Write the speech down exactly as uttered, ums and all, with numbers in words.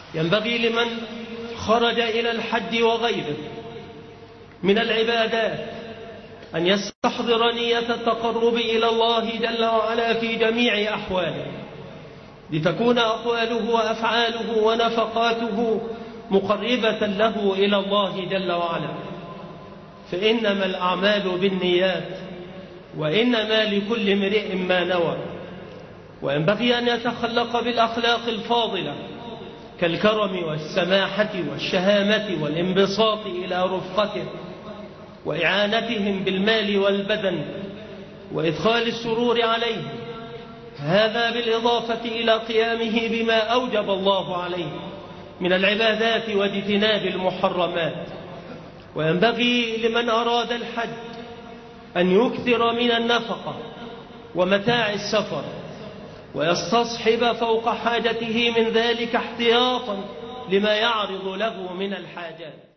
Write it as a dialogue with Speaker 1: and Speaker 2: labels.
Speaker 1: ينبغي لمن خرج إلى الحج وغيره من العبادات أن يستحضر نية التقرب إلى الله جل وعلا في جميع أحواله، لتكون أقواله وأفعاله ونفقاته مقربة له إلى الله جل وعلا، فإنما الأعمال بالنيات وإنما لكل امرئ ما نوى. وينبغي أن يتخلق بالأخلاق الفاضلة كالكرم والسماحة والشهامة والانبساط إلى رفقته وإعانتهم بالمال والبدن وإدخال السرور عليهم، هذا بالإضافة إلى قيامه بما أوجب الله عليه من العبادات واجتناب المحرمات. وينبغي لمن أراد الحج أن يكثر من النفقة ومتاع السفر، ويستصحب فوق حاجته من ذلك احتياطا لما يعرض له من الحاجات.